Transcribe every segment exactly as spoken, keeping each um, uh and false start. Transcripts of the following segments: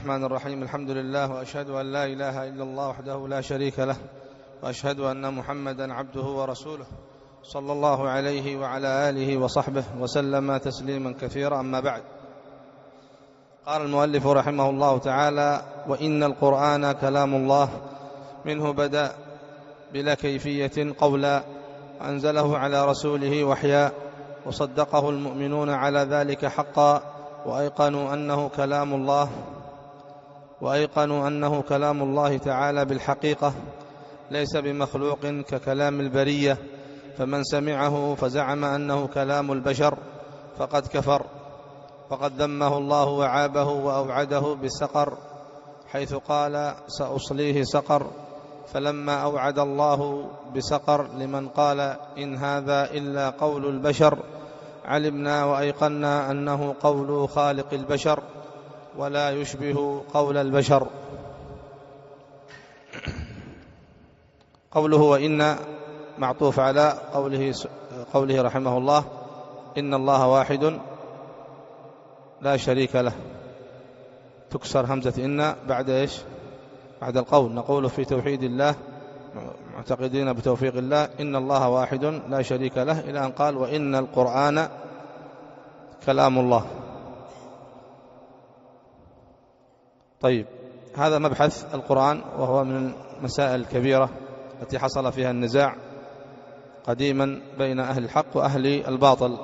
الرحمن الرحيم. الحمد لله، وأشهد أن لا إله إلا الله وحده لا شريك له، وأشهد أن محمدا عبده ورسوله صلى الله عليه وعلى آله وصحبه وسلم تسليما كثيرا. أما بعد، قال المؤلف رحمه الله تعالى: وإن القرآن كلام الله، منه بدأ بلا كيفية قولا، أنزله على رسوله وحيا، وصدقه المؤمنون على ذلك حقا، وأيقنوا أنه كلام الله وأيقنوا أنه كلام الله تعالى بالحقيقة، ليس بمخلوق ككلام البرية، فمن سمعه فزعم أنه كلام البشر فقد كفر، فقد ذمه الله وعابه وأوعده بالسقر، حيث قال: سأصليه سقر. فلما أوعد الله بسقر لمن قال إن هذا إلا قول البشر، علمنا وأيقنا أنه قول خالق البشر، ولا يشبه قول البشر. قوله وإن معطوف على قوله, قوله رحمه الله: إن الله واحد لا شريك له. تكسر همزة إن بعد إيش؟ بعد القول. نقول في توحيد الله معتقدين بتوفيق الله: إن الله واحد لا شريك له، إلى أن قال: وإن القرآن كلام الله. طيب، هذا مبحث القرآن، وهو من المسائل الكبيرة التي حصل فيها النزاع قديما بين أهل الحق وأهل الباطل،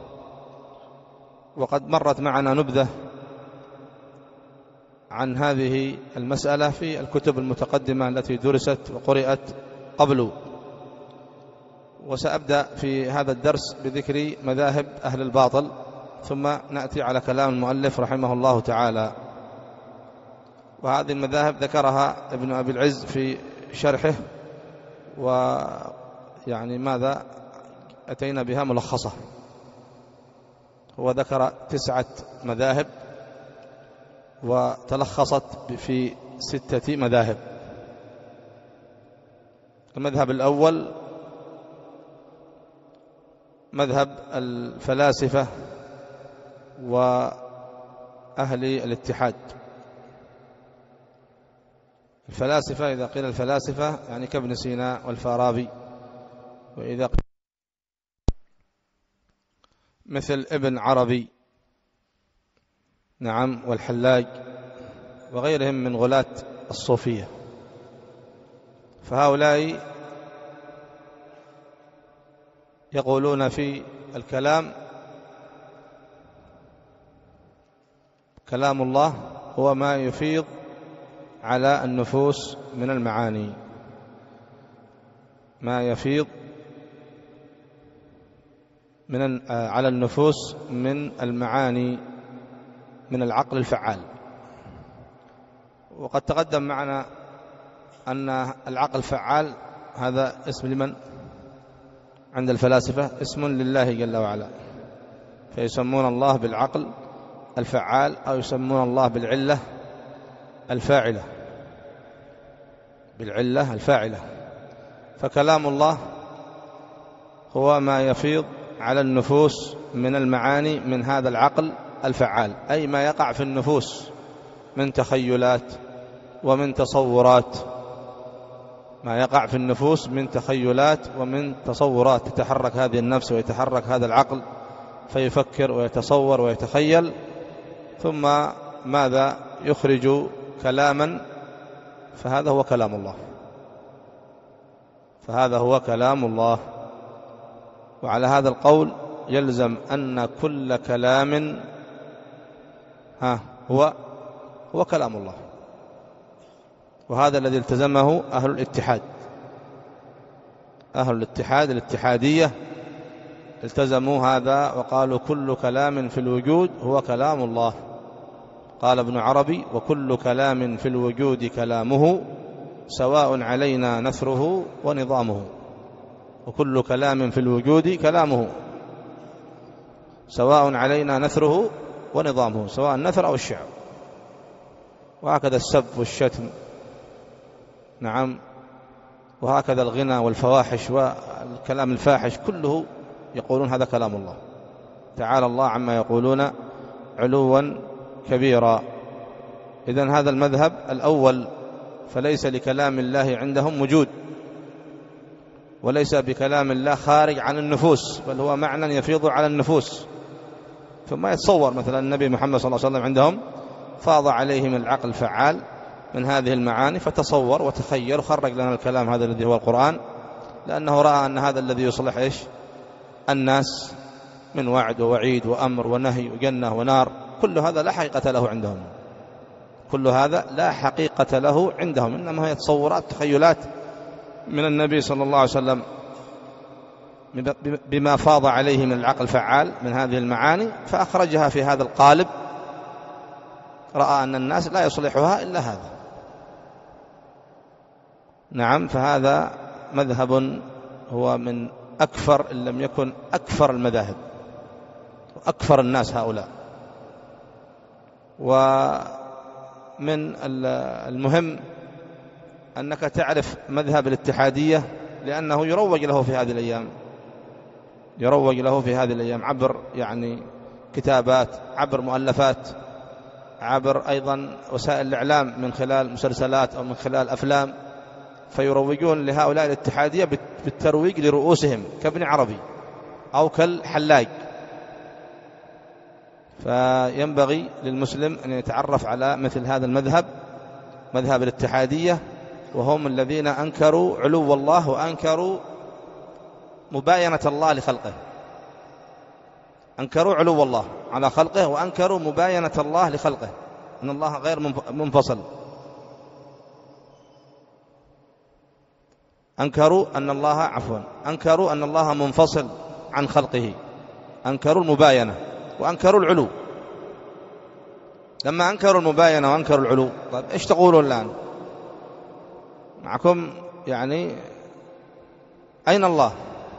وقد مرت معنا نبذة عن هذه المسألة في الكتب المتقدمة التي درست وقرأت قبل. وسأبدأ في هذا الدرس بذكر مذاهب أهل الباطل، ثم نأتي على كلام المؤلف رحمه الله تعالى. وهذه المذاهب ذكرها ابن أبي العز في شرحه، ويعني ماذا أتينا بها ملخصة. هو ذكر تسعة مذاهب وتلخصت في ستة مذاهب. المذهب الأول مذهب الفلاسفة وأهل الاتحاد. الفلاسفة، إذا قيل الفلاسفة يعني كابن سينا والفارابي، وإذا قيل مثل ابن عربي، نعم، والحلاج وغيرهم من غلاة الصوفية. فهؤلاء يقولون في الكلام: كلام الله هو ما يفيض على النفوس من المعاني، ما يفيض من على النفوس من المعاني من العقل الفعال. وقد تقدم معنا أن العقل الفعال هذا اسم لمن؟ عند الفلاسفة اسم لله جل وعلا، فيسمون الله بالعقل الفعال، أو يسمون الله بالعلة الفاعلة، بالعلة الفاعلة. فكلام الله هو ما يفيض على النفوس من المعاني من هذا العقل الفعال، أي ما يقع في النفوس من تخيلات ومن تصورات، ما يقع في النفوس من تخيلات ومن تصورات. تتحرك هذه النفس ويتحرك هذا العقل، فيفكر ويتصور ويتخيل، ثم ماذا يخرج كلاما، فهذا هو كلام الله، فهذا هو كلام الله. وعلى هذا القول يلزم أن كل كلام ها هو هو كلام الله، وهذا الذي التزمه أهل الاتحاد. أهل الاتحاد الاتحادية التزموا هذا وقالوا: كل كلام في الوجود هو كلام الله. قال ابن عربي: وكل كلام في الوجود كلامه، سواء علينا نثره ونظامه. وكل كلام في الوجود كلامه، سواء علينا نثره ونظامه، سواء النثر أو الشعر. وهكذا السب والشتم، نعم، وهكذا الغنى والفواحش والكلام الفاحش، كله يقولون هذا كلام الله. تعالى الله عما يقولون علوا كبيرا. إذن هذا المذهب الأول فليس لكلام الله عندهم وجود، وليس بكلام الله خارج عن النفوس، بل هو معنى يفيض على النفوس. فما يتصور مثلا النبي محمد صلى الله عليه وسلم عندهم فاض عليه من العقل فعال من هذه المعاني، فتصور وتخيل وخرج لنا الكلام هذا الذي هو القرآن، لأنه رأى أن هذا الذي يصلح إيش الناس من وعد ووعيد وأمر ونهي وجنة ونار، كل هذا لا حقيقة له عندهم، كل هذا لا حقيقة له عندهم، إنما هي تصورات تخيلات من النبي صلى الله عليه وسلم بما فاض عليه من العقل فعال من هذه المعاني، فأخرجها في هذا القالب، رأى أن الناس لا يصلحها إلا هذا. نعم، فهذا مذهب هو من أكثر إن لم يكن أكثر المذاهب وأكثر الناس هؤلاء. ومن المهم أنك تعرف مذهب الاتحادية، لأنه يروج له في هذه الأيام، يروج له في هذه الأيام عبر يعني كتابات، عبر مؤلفات، عبر أيضا وسائل الإعلام من خلال مسلسلات أو من خلال أفلام، فيروجون لهؤلاء الاتحادية بالترويج لرؤوسهم كابن عربي أو كالحلاج. فينبغي للمسلم أن يتعرف على مثل هذا المذهب، مذهب الاتحادية، وهم الذين أنكروا علو الله وأنكروا مباينة الله لخلقه، أنكروا علو الله على خلقه وأنكروا مباينة الله لخلقه، أن الله غير منفصل. أنكروا أن الله عفوا أنكروا أن الله منفصل عن خلقه، أنكروا المباينة وأنكروا العلو. لما أنكروا المباينة وأنكروا العلو، طيب إيش تقولون الآن؟ معكم يعني أين الله؟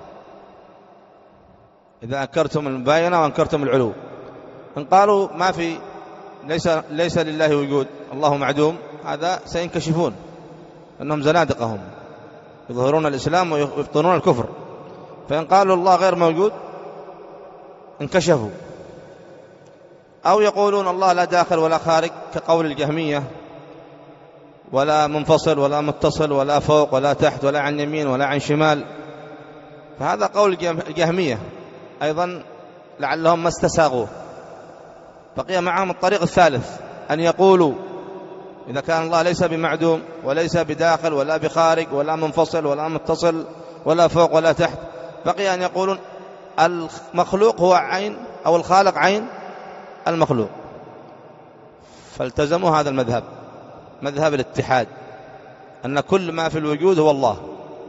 إذا أنكرتم المباينة وأنكرتم العلو، إن قالوا ما في ليس ليس لله وجود، الله معدوم، هذا سينكشفون، أنهم زنادقهم يظهرون الإسلام ويبطنون الكفر. فإن قالوا الله غير موجود انكشفوا. أو يقولون الله لا داخل ولا خارج كقول الجهمية، ولا منفصل ولا متصل ولا فوق ولا تحت ولا عن يمين ولا عن شمال، فهذا قول الجهمية أيضا لعلهم ما استساغوه. بقي معهم الطريق الثالث، أن يقولوا إذا كان الله ليس بمعدوم وليس بداخل ولا بخارج ولا منفصل ولا متصل ولا فوق ولا تحت، بقي أن يقولون المخلوق هو عين أو الخالق عين المخلوق. فالتزموا هذا المذهب، مذهب الاتحاد، أن كل ما في الوجود هو الله.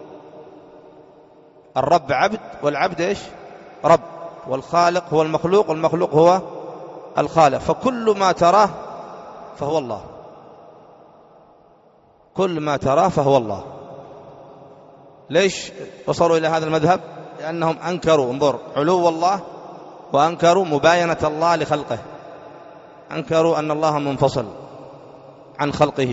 الرب عبد والعبد إيش؟ رب، والخالق هو المخلوق والمخلوق هو الخالق، فكل ما تراه فهو الله، كل ما تراه فهو الله. ليش وصلوا إلى هذا المذهب؟ لأنهم أنكروا انظر علو الله وأنكروا مباينة الله لخلقه، أنكروا أن الله منفصل عن خلقه.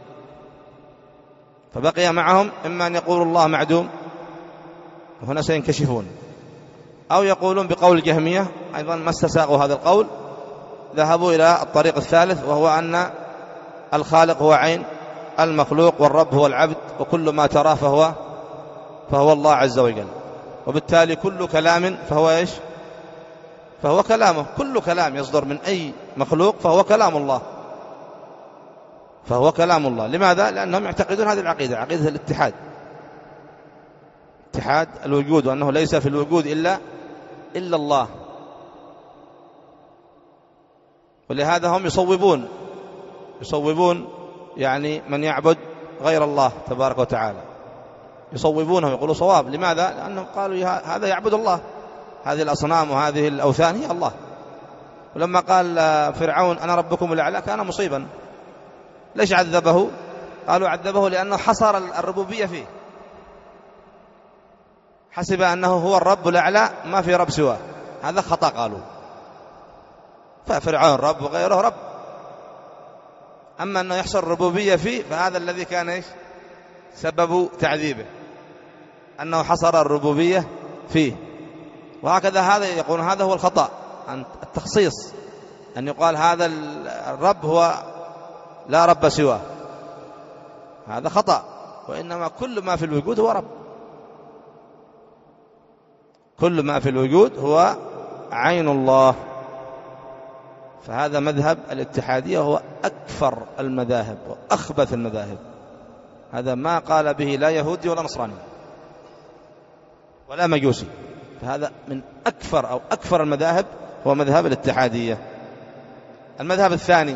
فبقي معهم إما أن يقولوا الله معدوم، وهنا سينكشفون، أو يقولون بقول الجهمية أيضا ما استساغوا هذا القول، ذهبوا إلى الطريق الثالث، وهو أن الخالق هو عين المخلوق والرب هو العبد، وكل ما تراه فهو فهو الله عز وجل. وبالتالي كل كلام فهو إيش؟ فهو كلامه، كل كلام يصدر من أي مخلوق فهو كلام الله، فهو كلام الله. لماذا؟ لأنهم يعتقدون هذه العقيدة، عقيدة الاتحاد، اتحاد الوجود، وأنه ليس في الوجود إلا إلا الله. ولهذا هم يصوبون يصوبون يعني من يعبد غير الله تبارك وتعالى، يصوبونه ويقولوا صواب. لماذا؟ لأنهم قالوا هذا يعبد الله، هذه الأصنام وهذه الأوثان هي الله. ولما قال فرعون أنا ربكم الأعلى كان مصيبا. ليش عذبه؟ قالوا عذبه لأنه حصر الربوبية فيه، حسب أنه هو الرب الأعلى ما في رب سواه، هذا خطأ قالوا. ففرعون رب وغيره رب، أما أنه يحصر الربوبية فيه فهذا الذي كان إيش؟ سبب تعذيبه، أنه حصر الربوبية فيه. وهكذا هذا يقول هذا هو الخطأ، التخصيص، أن يقال هذا الرب هو لا رب سواه، هذا خطأ، وإنما كل ما في الوجود هو رب، كل ما في الوجود هو عين الله. فهذا مذهب الاتحادية هو أكفر المذاهب وأخبث المذاهب، هذا ما قال به لا يهودي ولا نصراني ولا مجوسي، فهذا من أكفر أو أكفر المذاهب هو مذهب الاتحادية. المذهب الثاني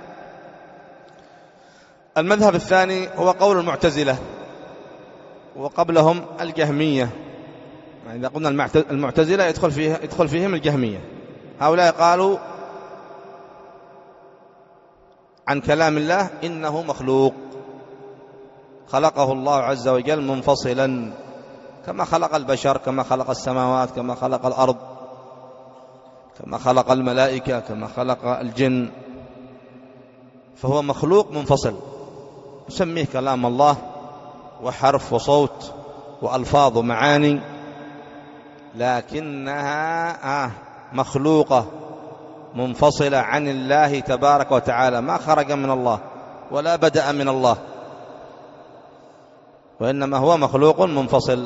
المذهب الثاني هو قول المعتزلة، وقبلهم الجهمية. يعني إذا قلنا المعتزلة يدخل فيه يدخل فيهم الجهمية. هؤلاء قالوا عن كلام الله إنه مخلوق، خلقه الله عز وجل منفصلا كما خلق البشر، كما خلق السماوات، كما خلق الأرض، كما خلق الملائكة، كما خلق الجن، فهو مخلوق منفصل، نسميه كلام الله، وحرف وصوت وألفاظ ومعاني، لكنها مخلوقة منفصلة عن الله تبارك وتعالى، ما خرج من الله ولا بدأ من الله، وإنما هو مخلوق منفصل.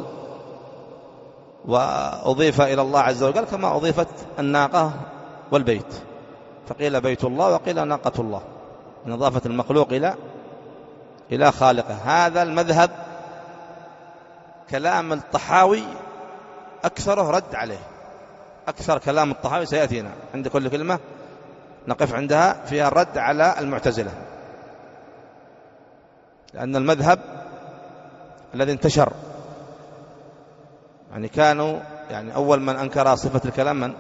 وأضيف إلى الله عز وجل كما أضيفت الناقة والبيت، فقيل بيت الله وقيل ناقة الله، من إضافة المخلوق إلى إلى خالقه. هذا المذهب كلام الطحاوي أكثره رد عليه، أكثر كلام الطحاوي سيأتينا، عند كل كلمة نقف عندها فيها الرد على المعتزلة، لأن المذهب الذي انتشر، يعني كانوا يعني أول من أنكر صفة الكلام من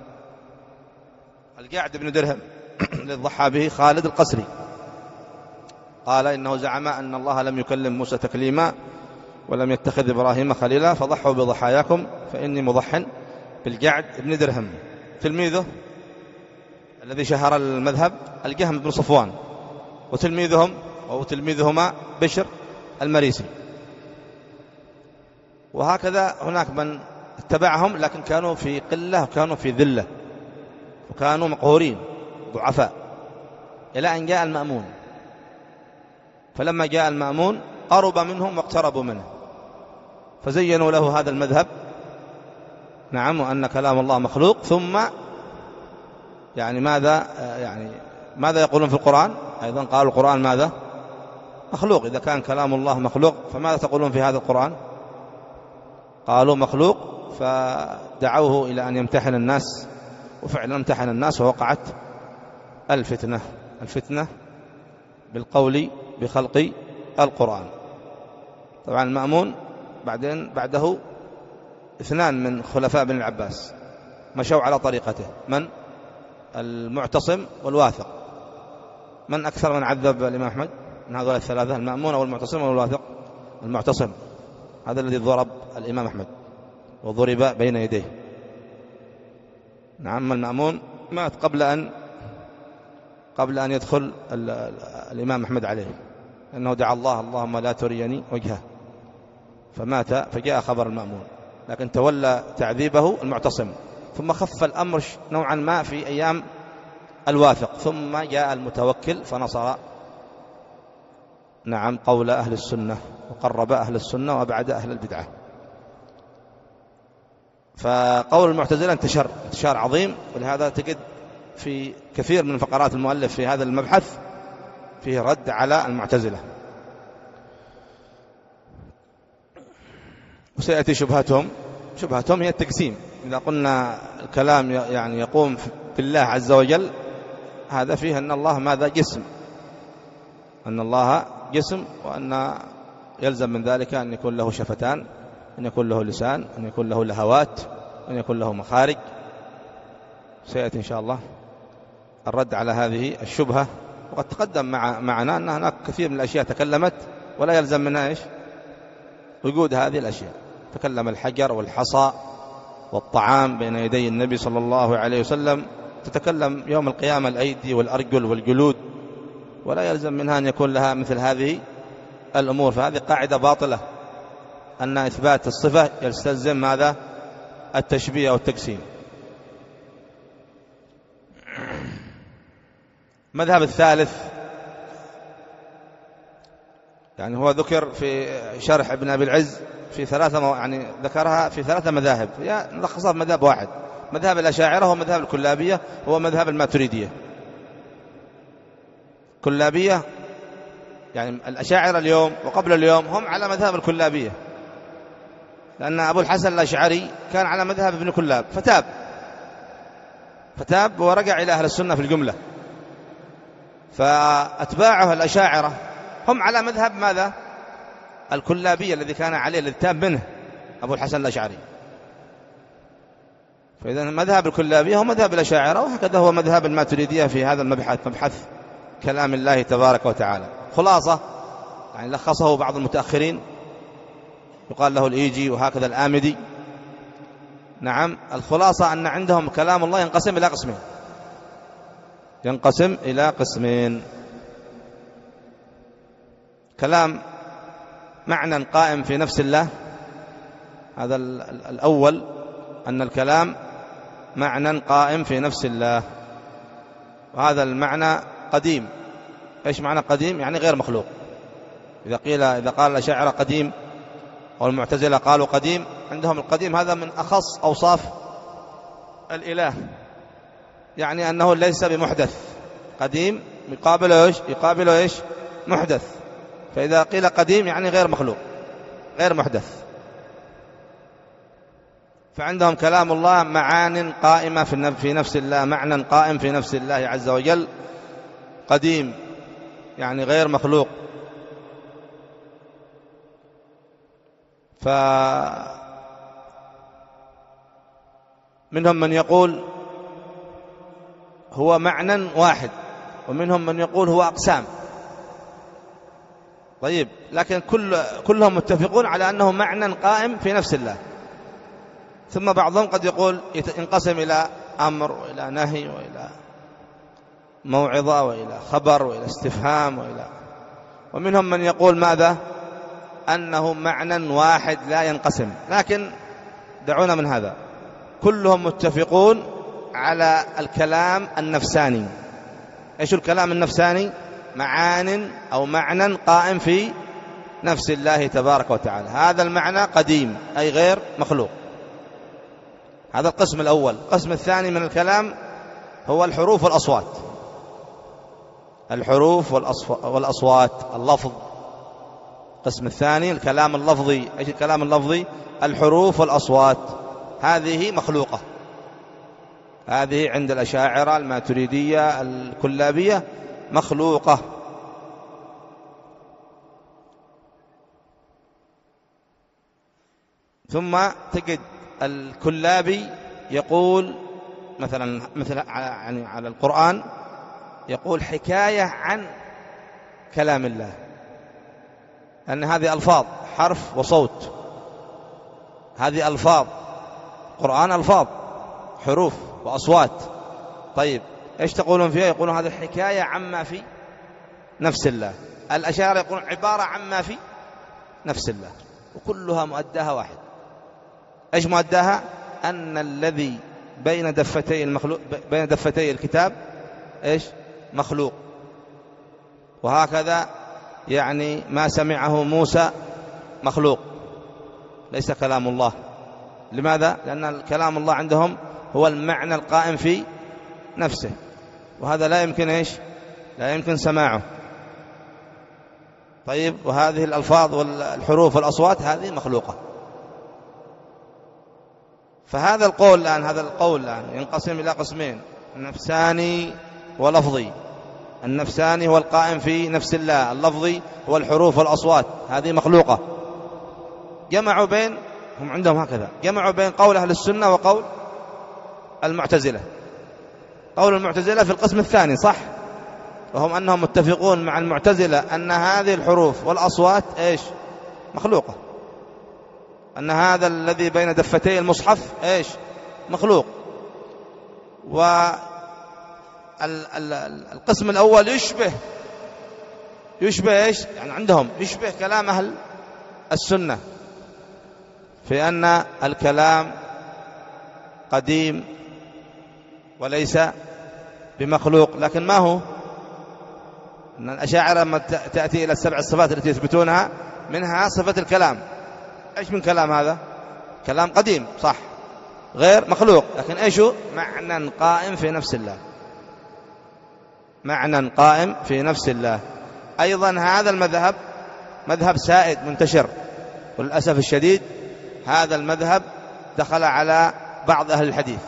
الجعد بن درهم الذي ضحى به خالد القسري، قال إنه زعم أن الله لم يكلم موسى تكليما ولم يتخذ إبراهيم خليلا، فضحوا بضحاياكم فإني مضح بالجعد بن درهم. تلميذه الذي شهر المذهب الجهم بن صفوان، وتلميذهم أو تلميذهما بشر المريسي. وهكذا هناك من اتبعهم، لكن كانوا في قلة وكانوا في ذلة وكانوا مقهورين ضعفاء، إلى أن جاء المأمون. فلما جاء المأمون قرب منهم واقتربوا منه، فزينوا له هذا المذهب، نعم، وأن كلام الله مخلوق. ثم يعني ماذا يعني ماذا يقولون في القرآن؟ أيضا قالوا القرآن ماذا؟ مخلوق. إذا كان كلام الله مخلوق فماذا تقولون في هذا القرآن؟ قالوا مخلوق. فدعوه إلى أن يمتحن الناس، وفعلا امتحن الناس ووقعت الفتنة الفتنة بالقول بخلق القرآن. طبعا المأمون بعدين بعده اثنان من خلفاء بن العباس مشوا على طريقته، من؟ المعتصم والواثق. من أكثر من عذب الإمام أحمد من هذول الثلاثة؟ المأمون والمعتصم والواثق؟ المعتصم، هذا الذي ضرب الإمام أحمد وضرب بين يديه. نعم، المأمون مات قبل أن قبل أن يدخل الإمام أحمد عليه، لأنه دعا الله اللهم لا تريني وجهه، فمات فجاء خبر المأمون، لكن تولى تعذيبه المعتصم. ثم خف الأمر نوعا ما في أيام الواثق، ثم جاء المتوكل فنصر نعم قول أهل السنة وقرب أهل السنة وبعد أهل البدعة. فقول المعتزلة انتشر انتشار عظيم، ولهذا تجد في كثير من فقرات المؤلف في هذا المبحث فيه رد على المعتزلة. وسيأتي شبهتهم شبهتهم هي التقسيم. إذا قلنا الكلام يعني يقوم في الله عز وجل، هذا فيه أن الله ماذا؟ جسم، أن الله جسم، وأن يلزم من ذلك أن يكون له شفتان، أن يكون له لسان، أن يكون له لهوات، أن يكون له مخارج. سيأتي إن شاء الله الرد على هذه الشبهة. وقد تقدم مع معنا أن هناك كثير من الأشياء تكلمت ولا يلزم منها إيش؟ وجود هذه الأشياء. تكلم الحجر والحصى والطعام بين يدي النبي صلى الله عليه وسلم، تتكلم يوم القيامة الأيدي والأرجل والجلود، ولا يلزم منها أن يكون لها مثل هذه الأمور. فهذه قاعدة باطلة، أن إثبات الصفة يستلزم ماذا؟ التشبيه أو التجسيم. مذهب الثالث يعني هو ذكر في شرح ابن أبي العز في ثلاثة مو... يعني ذكرها في ثلاثة مذاهب، هي نلخصها في مذهب واحد، مذهب الأشاعرة هو مذهب الكلابية هو مذهب الماتريدية. كلابية يعني الأشاعرة اليوم وقبل اليوم هم على مذهب الكلابية، لأن أبو الحسن الأشعري كان على مذهب ابن كلاب فتاب فتاب ورجع إلى أهل السنة في الجملة، فأتباعه الأشاعرة هم على مذهب ماذا؟ الكلابية الذي كان عليه الذي تاب منه أبو الحسن الأشعري. فإذا مذهب الكلابية هو مذهب الأشاعرة، وهكذا هو مذهب الماتريدية في هذا المبحث، مبحث كلام الله تبارك وتعالى. خلاصة يعني لخصه بعض المتأخرين يقال له الإيجي وهكذا الآمدي. نعم، الخلاصة أن عندهم كلام الله ينقسم إلى قسمين، ينقسم إلى قسمين: كلام معنى قائم في نفس الله، هذا الأول، أن الكلام معنى قائم في نفس الله، وهذا المعنى قديم. إيش معنى قديم؟ يعني غير مخلوق. إذا قيل إذا قال الأشاعرة قديم أو المعتزلة قالوا قديم، عندهم القديم هذا من أخص أوصاف الإله، يعني أنه ليس بمحدث. قديم يقابله إيش؟ يقابله إيش؟ محدث. فإذا قيل قديم يعني غير مخلوق غير محدث. فعندهم كلام الله معان قائمة في نفس الله، معنى قائم في نفس الله عز وجل. قديم يعني غير مخلوق. فمنهم من يقول هو معنى واحد، ومنهم من يقول هو أقسام. طيب، لكن كل كلهم متفقون على أنه معنى قائم في نفس الله. ثم بعضهم قد يقول ينقسم إلى أمر وإلى نهي وإلى موعظة وإلى خبر وإلى استفهام وإلى، ومنهم من يقول ماذا؟ أنه معنى واحد لا ينقسم. لكن دعونا من هذا، كلهم متفقون على الكلام النفساني. إيش الكلام النفساني؟ معان أو معنى قائم في نفس الله تبارك وتعالى. هذا المعنى قديم أي غير مخلوق. هذا القسم الأول. القسم الثاني من الكلام هو الحروف والأصوات. الحروف والأصوات، اللفظ. القسم الثاني الكلام اللفظي. إيش الكلام اللفظي؟ الحروف والأصوات. هذه مخلوقة. هذه عند الأشاعرة الماتريدية الكلابية مخلوقة. ثم تجد الكلابي يقول مثلا مثل يعني على القرآن يقول حكاية عن كلام الله، أن هذه ألفاظ، حرف وصوت، هذه ألفاظ قرآن، ألفاظ حروف وأصوات. طيب إيش تقولون فيها؟ يقولون هذه حكاية عما في نفس الله. الأشاعرة يقولون عبارة عما في نفس الله، وكلها مؤداها واحد. إيش مؤداها؟ أن الذي بين دفتي المخلوق، بين دفتي الكتاب إيش؟ مخلوق. وهكذا يعني ما سمعه موسى مخلوق، ليس كلام الله. لماذا؟ لأن كلام الله عندهم هو المعنى القائم في نفسه، وهذا لا يمكن إيش؟ لا يمكن سماعه. طيب، وهذه الألفاظ والحروف والأصوات هذه مخلوقة. فهذا القول الآن هذا القول الآن ينقسم إلى قسمين: نفساني ولفظي. النفساني هو القائم في نفس الله، اللفظي هو الحروف والأصوات، هذه مخلوقة. جمعوا بين، هم عندهم هكذا، جمعوا بين قول أهل السنة وقول المعتزلة. قول المعتزلة في القسم الثاني صح، وهم أنهم متفقون مع المعتزلة أن هذه الحروف والأصوات إيش؟ مخلوقة. أن هذا الذي بين دفتي المصحف إيش؟ مخلوق. والقسم الأول يشبه يشبه إيش؟ يعني عندهم يشبه كلام أهل السنة في أن الكلام قديم وليس بمخلوق. لكن ما هو؟ أن الأشاعرة لما تأتي إلى السبع الصفات التي يثبتونها منها صفة الكلام. إيش من كلام هذا؟ كلام قديم صح، غير مخلوق، لكن إيش هو؟ معنى قائم في نفس الله، معنى قائم في نفس الله. أيضا هذا المذهب مذهب سائد منتشر، وللأسف الشديد هذا المذهب دخل على بعض أهل الحديث،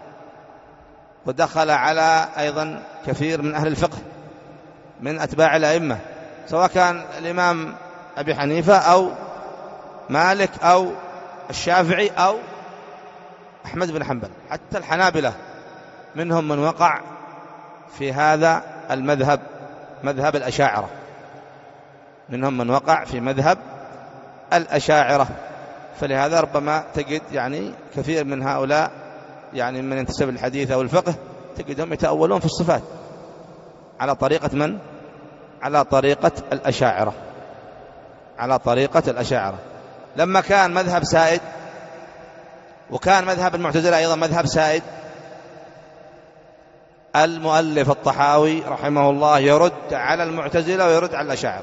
ودخل على أيضا كثير من أهل الفقه من أتباع الأئمة، سواء كان الإمام أبي حنيفة أو مالك أو الشافعي أو أحمد بن حنبل، حتى الحنابلة منهم من وقع في هذا المذهب، مذهب الأشاعرة، منهم من وقع في مذهب الأشاعرة. فلهذا ربما تجد يعني كثير من هؤلاء يعني من ينتسب الحديث أو الفقه تجدهم يتأولون في الصفات على طريقة من؟ على طريقة الأشاعرة، على طريقة الأشاعرة. لما كان مذهب سائد، وكان مذهب المعتزلة أيضا مذهب سائد، المؤلف الطحاوي رحمه الله يرد على المعتزلة ويرد على الأشاعرة،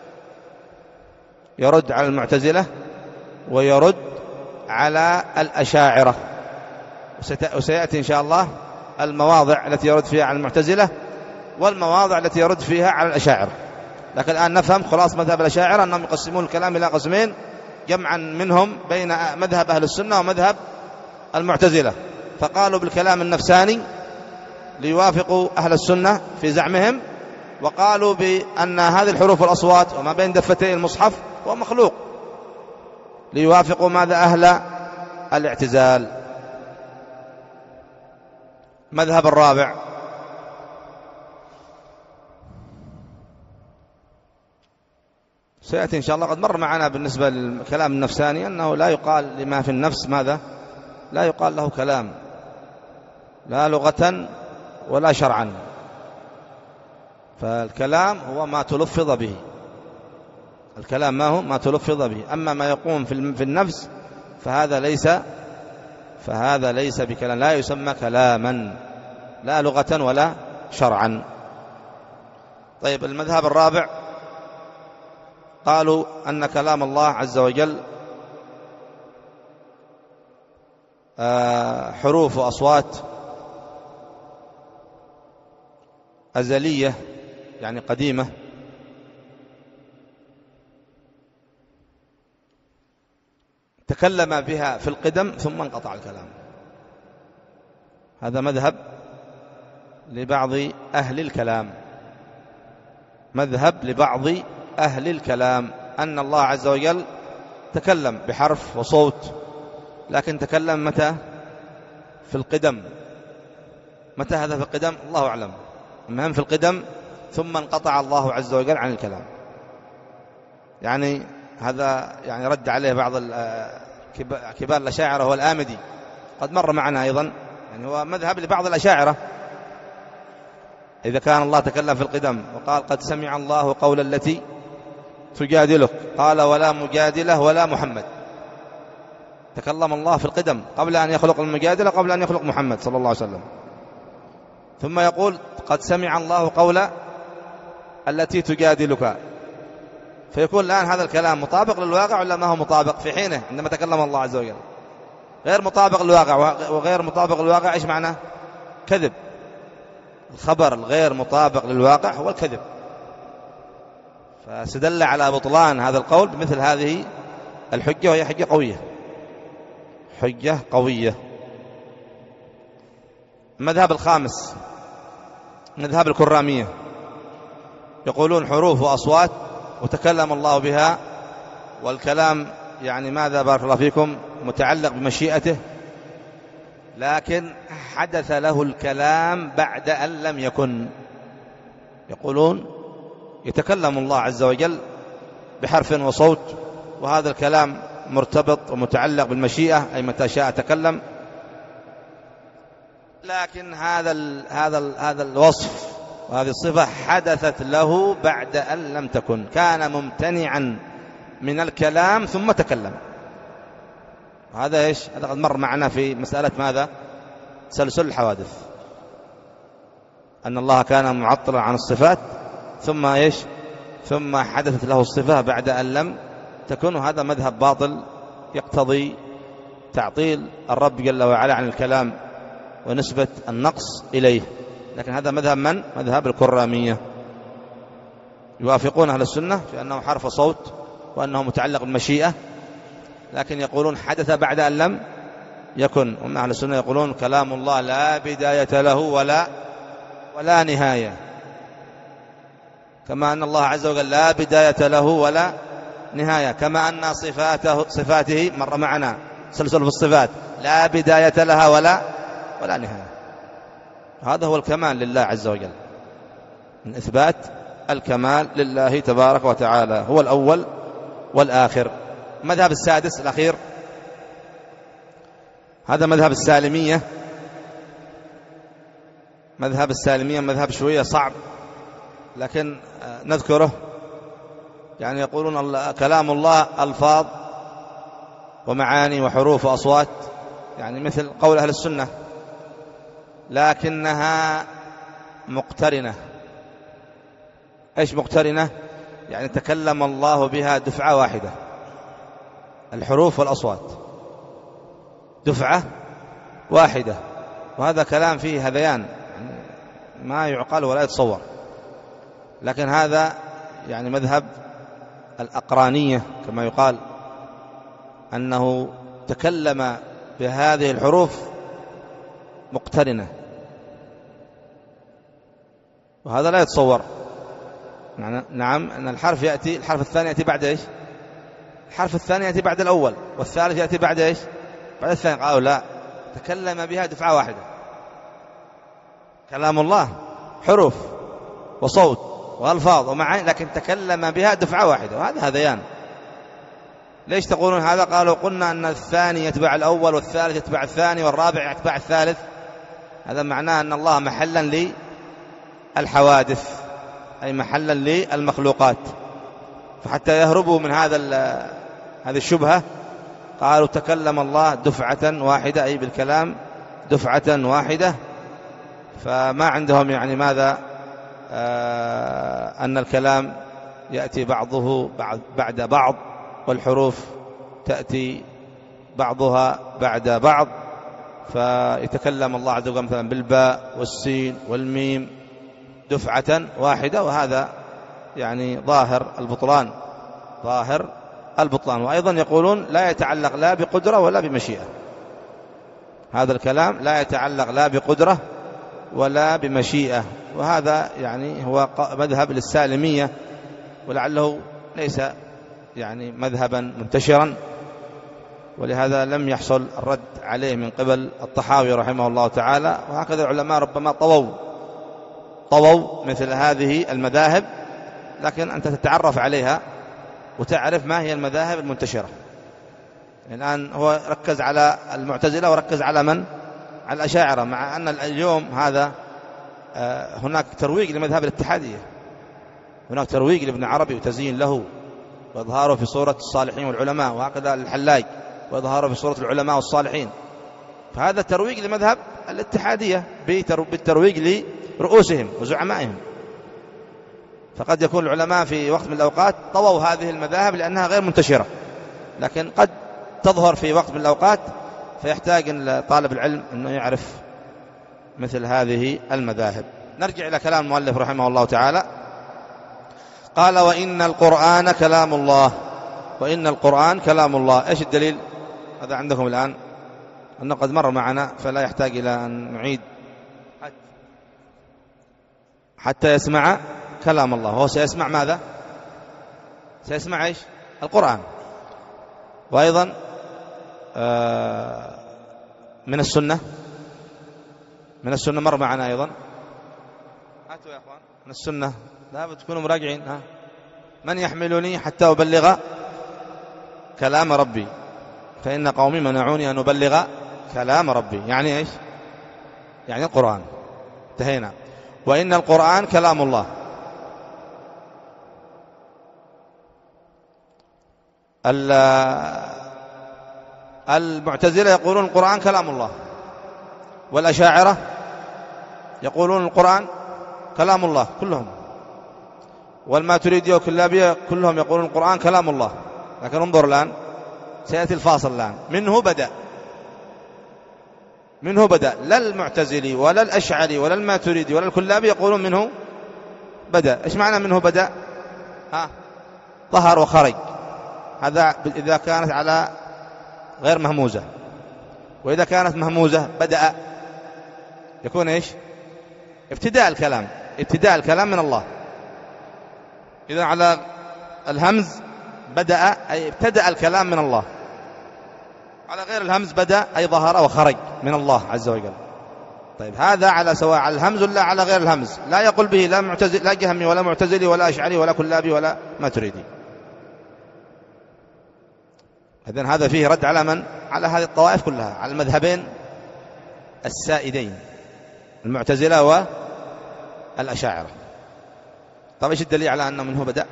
يرد على المعتزلة ويرد على الأشاعرة، وسيأتي إن شاء الله المواضع التي يرد فيها على المعتزلة والمواضع التي يرد فيها على الأشاعرة. لكن الآن نفهم خلاص مذهب الأشاعرة أنهم يقسمون الكلام إلى قسمين، جمعا منهم بين مذهب أهل السنة ومذهب المعتزلة، فقالوا بالكلام النفساني ليوافقوا أهل السنة في زعمهم، وقالوا بأن هذه الحروف والأصوات وما بين دفتي المصحف هو مخلوق ليوافقوا ماذا؟ أهل الاعتزال. مذهب الرابع سيأتي إن شاء الله، قد مر معنا بالنسبة للكلام النفساني أنه لا يقال لما في النفس ماذا؟ لا يقال له كلام، لا لغة ولا شرعا، فالكلام هو ما تلفظ به، الكلام ما هو ما تلفظ به، أما ما يقوم في النفس فهذا ليس فهذا ليس بكلام، لا يسمى كلاما لا لغة ولا شرعا. طيب المذهب الرابع قالوا أن كلام الله عز وجل حروف وأصوات أزلية يعني قديمة، تكلم بها في القدم ثم انقطع الكلام. هذا مذهب لبعض أهل الكلام، مذهب لبعض أهل الكلام أن الله عز وجل تكلم بحرف وصوت، لكن تكلم متى؟ في القدم. متى هذا في القدم؟ الله أعلم، المهم في القدم، ثم انقطع الله عز وجل عن الكلام. يعني هذا يعني رد عليه بعض كبار الأشاعرة، هو الآمدي، قد مر معنا أيضا، يعني هو مذهب لبعض الأشاعرة إذا كان الله تكلم في القدم وقال قد سمع الله قول التي تجادلك، قال ولا مجادلة ولا محمد، تكلم الله في القدم قبل أن يخلق المجادلة، قبل أن يخلق محمد صلى الله عليه وسلم، ثم يقول قد سمع الله قول التي تجادلك، فيكون الآن هذا الكلام مطابق للواقع ولا ما هو مطابق في حينه عندما تكلم الله عز وجل؟ غير مطابق للواقع، وغير مطابق للواقع إيش معناه؟ كذب. الخبر الغير مطابق للواقع هو الكذب، فسدل على بطلان هذا القول بمثل هذه الحجة، وهي حجة قوية، حجة قوية. المذهب الخامس مذهب الكرامية، يقولون حروف وأصوات وتكلم الله بها، والكلام يعني ماذا بارك الله فيكم متعلق بمشيئته، لكن حدث له الكلام بعد أن لم يكن. يقولون يتكلم الله عز وجل بحرف وصوت، وهذا الكلام مرتبط ومتعلق بالمشيئة، أي متى شاء تكلم، لكن هذا ال هذا ال هذا الوصف وهذه الصفة حدثت له بعد أن لم تكن، كان ممتنعا من الكلام ثم تكلم. هذا إيش؟ هذا قد مر معنا في مسألة ماذا؟ سلسل الحوادث، أن الله كان معطلا عن الصفات ثم إيش ثم حدثت له الصفة بعد أن لم تكن. هذا مذهب باطل يقتضي تعطيل الرب جل وعلا عن الكلام ونسبة النقص إليه. لكن هذا مذهب من؟ مذهب الكرامية، يوافقون أهل السنة في أنه حرف صوت وأنه متعلق بالمشيئة، لكن يقولون حدث بعد أن لم يكن. ومن أهل السنة يقولون كلام الله لا بداية له ولا ولا نهاية، كما أن الله عز وجل لا بداية له ولا نهاية، كما أن صفاته صفاته مر معنا سلسلة في الصفات لا بداية لها ولا ولا نهاية. هذا هو الكمال لله عز وجل، من إثبات الكمال لله تبارك وتعالى، هو الأول والآخر. مذهب السادس الأخير هذا مذهب السالمية. مذهب السالمية مذهب شوية صعب لكن نذكره. يعني يقولون كلام الله ألفاظ ومعاني وحروف وأصوات، يعني مثل قول أهل السنة، لكنها مقترنة. إيش مقترنة؟ يعني تكلم الله بها دفعة واحدة، الحروف والأصوات دفعة واحدة، وهذا كلام فيه هذيان، يعني ما يعقل ولا يتصور. لكن هذا يعني مذهب الأقرانية كما يقال، أنه تكلم بهذه الحروف مقترنة، وهذا لا يتصور. نعم أن الحرف يأتي، الحرف الثاني يأتي بعد إيش؟ الحرف الثاني يأتي بعد الأول، والثالث يأتي بعد إيش؟ بعد الثاني. قالوا لا، تكلم بها دفعة واحدة. كلام الله حروف وصوت وألفاظ ومعاني، لكن تكلم بها دفعة واحدة، وهذا هذيان. ليش تقولون هذا؟ قالوا قلنا أن الثاني يتبع الأول، والثالث يتبع الثاني، والرابع يتبع الثالث. هذا معناه أن الله محلا للحوادث، أي محلا للمخلوقات. فحتى يهربوا من هذا هذه الشبهة قالوا تكلم الله دفعة واحدة، أي بالكلام دفعة واحدة. فما عندهم يعني ماذا آه أن الكلام يأتي بعضه بعد بعض، والحروف تأتي بعضها بعد بعض. فيتكلم الله عز وجل مثلا بالباء والسين والميم دفعة واحدة، وهذا يعني ظاهر البطلان، ظاهر البطلان. وأيضا يقولون لا يتعلق لا بقدرة ولا بمشيئة، هذا الكلام لا يتعلق لا بقدرة ولا بمشيئة، وهذا يعني هو مذهب للسالمية، ولعله ليس يعني مذهبا منتشرا، ولهذا لم يحصل الرد عليه من قبل الطحاوي رحمه الله تعالى. وهكذا العلماء ربما طووا طووا مثل هذه المذاهب، لكن أنت تتعرف عليها وتعرف ما هي المذاهب المنتشرة. الآن هو ركز على المعتزلة وركز على من؟ على الأشاعرة، مع أن اليوم هذا هناك ترويج لمذهب الاتحادية، هناك ترويج لابن عربي وتزيين له وإظهاره في صورة الصالحين والعلماء، وهكذا الحلاج وإظهاره في صورة العلماء والصالحين. فهذا ترويج لمذهب الاتحادية بالترويج لرؤوسهم وزعمائهم. فقد يكون العلماء في وقت من الأوقات طووا هذه المذاهب لأنها غير منتشرة، لكن قد تظهر في وقت من الأوقات، فيحتاج طالب العلم أنه يعرف مثل هذه المذاهب. نرجع إلى كلام المؤلف رحمه الله تعالى. قال وإن القرآن كلام الله، وإن القرآن كلام الله. إيش الدليل؟ هذا عندكم الآن أنه قد مر معنا، فلا يحتاج إلى أن نعيد حتى يسمع كلام الله. هو سيسمع ماذا؟ سيسمع إيش؟ القرآن. وأيضا من السنة، من السنة مر معنا أيضا. هاتوا يا أخوان من السنة، لا بتكونوا مراجعين. ها من يحملني حتى أبلغ كلام ربي، فإن قومي منعوني أن أبلغ كلام ربي. يعني إيش؟ يعني القرآن. انتهينا. وإن القرآن كلام الله. المعتزلة يقولون القرآن كلام الله، والأشاعرة يقولون القرآن كلام الله كلهم. والماتريدية والكلابية كلهم يقولون القرآن كلام الله. لكن انظر الآن، سيأتي الفاصل الآن. منه بدأ، منه بدأ. لا المعتزلي ولا الأشعري ولا الماتريدي ولا الكلابي يقولون منه بدأ. إيش معنى منه بدأ؟ ها، ظهر وخرج. هذا إذا كانت على غير مهموزة، وإذا كانت مهموزة بدأ يكون إيش؟ ابتداء الكلام، ابتداء الكلام من الله. إذا على الهمز بدأ أي ابتدأ الكلام من الله. على غير الهمز بدأ أي ظهر وخرج من الله عز وجل. طيب هذا على سواء على الهمز ولا على غير الهمز، لا يقول به لا معتزل لا جهمي ولا معتزلي ولا أشعري ولا كلابي ولا ماتريدي. إذن هذا فيه رد على من؟ على هذه الطوائف كلها، على المذهبين السائدين، المعتزلة والأشاعرة. طيب ايش الدليل على أنه منه بدأ؟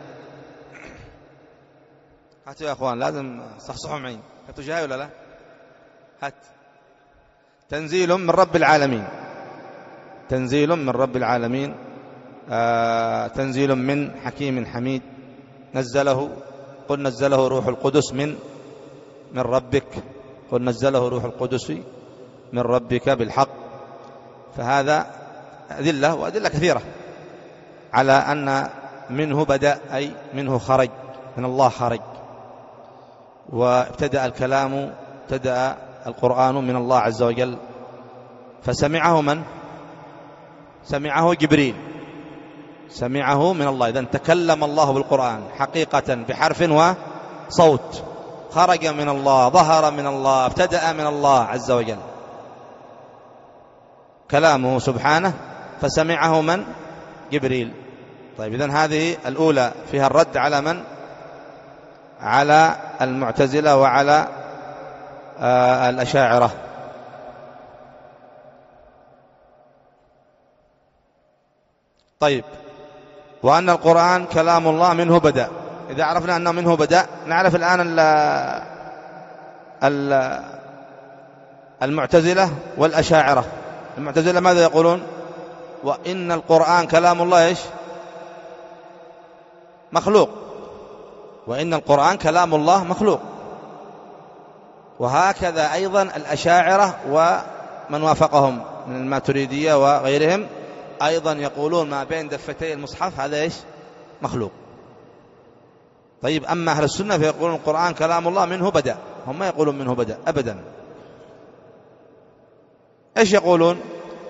هاتوا يا أخوان، لازم صحصحوا معي. هاتوا جاي ولا لا؟ هات. تنزيل من رب العالمين، تنزيل من رب العالمين، آه تنزيل من حكيم حميد. نزله، قل نزله روح القدس من من ربك، قل نزله روح القدس من ربك بالحق. فهذا أدلة، وأدلة كثيرة على أن منه بدأ أي منه خرج، من الله خرج. وابتدأ الكلام، ابتدأ القرآن من الله عز وجل. فسمعه من؟ سمعه جبريل، سمعه من الله. إذن تكلم الله بالقرآن حقيقة بحرف وصوت، خرج من الله، ظهر من الله، ابتدأ من الله عز وجل كلامه سبحانه. فسمعه من؟ جبريل. طيب إذن هذه الأولى فيها الرد على من؟ على المعتزلة وعلى آه الأشاعرة. طيب، وأن القرآن كلام الله منه بدأ. إذا عرفنا أنه منه بدأ، نعرف الآن ال ال المعتزلة والأشاعرة. المعتزلة ماذا يقولون؟ وإن القرآن كلام الله إيش؟ مخلوق. وإن القرآن كلام الله مخلوق. وهكذا أيضا الأشاعرة ومن وافقهم من الماتريدية وغيرهم أيضا يقولون ما بين دفتي المصحف هذا إيش؟ مخلوق. طيب، أما أهل السنة فيقولون القرآن كلام الله منه بدأ. هم ما يقولون منه بدأ أبدا. إيش يقولون؟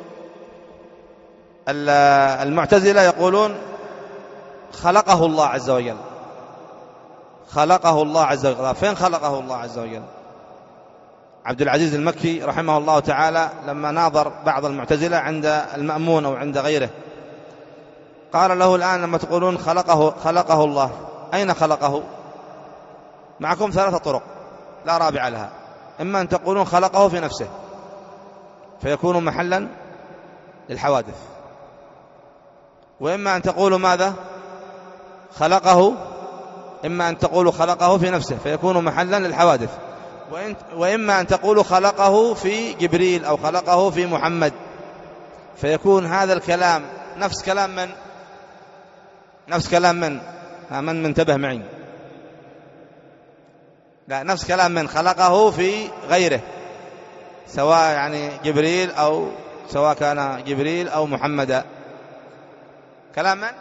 المعتزلة يقولون خلقه الله عز وجل، خلقه الله عز وجل. فين خلقه الله عز وجل؟ عبد العزيز المكي رحمه الله تعالى لما ناظر بعض المعتزلة عند المأمون أو عند غيره، قال له الآن لما تقولون خلقه خلقه الله، أين خلقه؟ معكم ثلاثة طرق لا رابع لها. إما أن تقولون خلقه في نفسه فيكون محلا للحوادث، وإما أن تقولوا ماذا؟ خلقه، إما أن تقولوا خلقه في نفسه فيكون محلا للحوادث، وإما أن تقولوا خلقه في جبريل أو خلقه في محمد فيكون هذا الكلام نفس كلام من؟ نفس كلام من؟ من منتبه معي؟ لا، نفس كلام من خلقه في غيره، سواء يعني جبريل أو سواء كان جبريل أو محمد. كلام من؟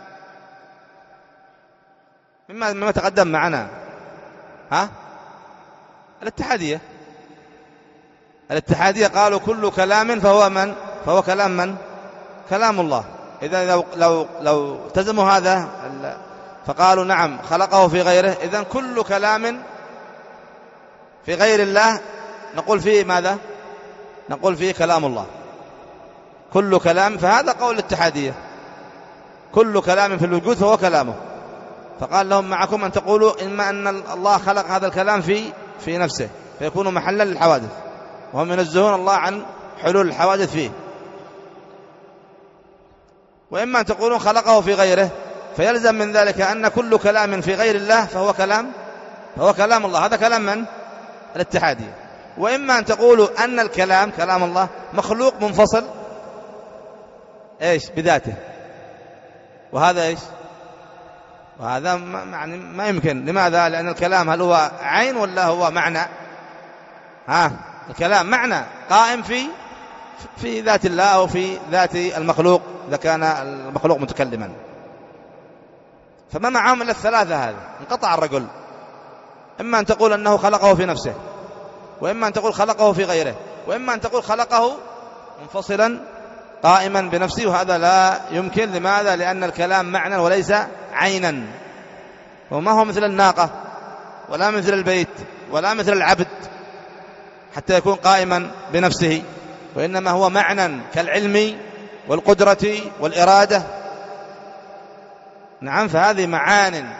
مما مما تقدم معنا. ها؟ الاتحادية. الاتحادية قالوا كل كلام فهو من؟ فهو كلام من؟ كلام الله. إذا لو لو لو التزموا هذا فقالوا نعم خلقه في غيره، إذن كل كلام في غير الله نقول فيه ماذا؟ نقول فيه كلام الله. كل كلام، فهذا قول الاتحادية، كل كلام في الوجود فهو كلامه. فقال لهم معكم أن تقولوا إما أن الله خلق هذا الكلام في في نفسه فيكون محلا للحوادث، وهم ينزهون الله عن حلول الحوادث فيه، وإما أن تقولون خلقه في غيره فيلزم من ذلك أن كل كلام في غير الله فهو كلام فهو كلام الله. هذا كلام من؟ الاتحادية. وإما أن تقولوا أن الكلام كلام الله مخلوق منفصل إيش؟ بذاته. وهذا إيش؟ وهذا يعني ما يمكن. لماذا؟ لأن الكلام هل هو عين ولا هو معنى؟ ها الكلام معنى قائم في في ذات الله أو في ذات المخلوق إذا كان المخلوق متكلما. فما معهم إلا الثلاثة هذه، انقطع الرجل. إما أن تقول أنه خلقه في نفسه، وإما أن تقول خلقه في غيره، وإما أن تقول خلقه منفصلا قائما بنفسه، وهذا لا يمكن. لماذا؟ لأن الكلام معنى وليس عينا، وما هو مثل الناقة ولا مثل البيت ولا مثل العبد حتى يكون قائما بنفسه، وإنما هو معنى كالعلم والقدرة والإرادة. نعم، فهذه معان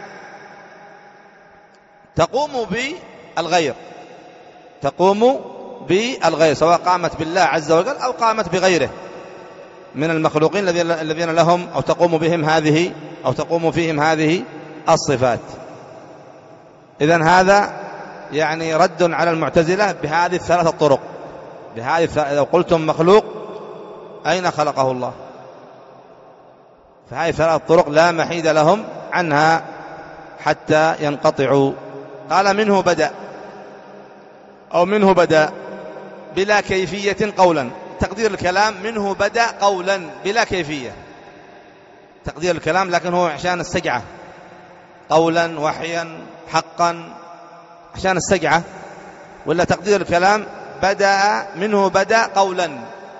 تقوم بالغير، تقوم بالغير، سواء قامت بالله عز وجل أو قامت بغيره من المخلوقين الذين لهم أو تقوم بهم هذه أو تقوم فيهم هذه الصفات. إذن هذا يعني رد على المعتزلة بهذه الثلاثة الطرق. بهذه لو قلتم مخلوق أين خلقه الله؟ فهذه ثلاثة طرق لا محيد لهم عنها حتى ينقطعوا. قال منه بدأ أو منه بدأ بلا كيفية قولا. تقدير الكلام منه بدأ قولا بلا كيفية، تقدير الكلام، لكن هو عشان السجعة، قولا وحيا حقا عشان السجعة. ولا تقدير الكلام بدأ منه بدأ قولا،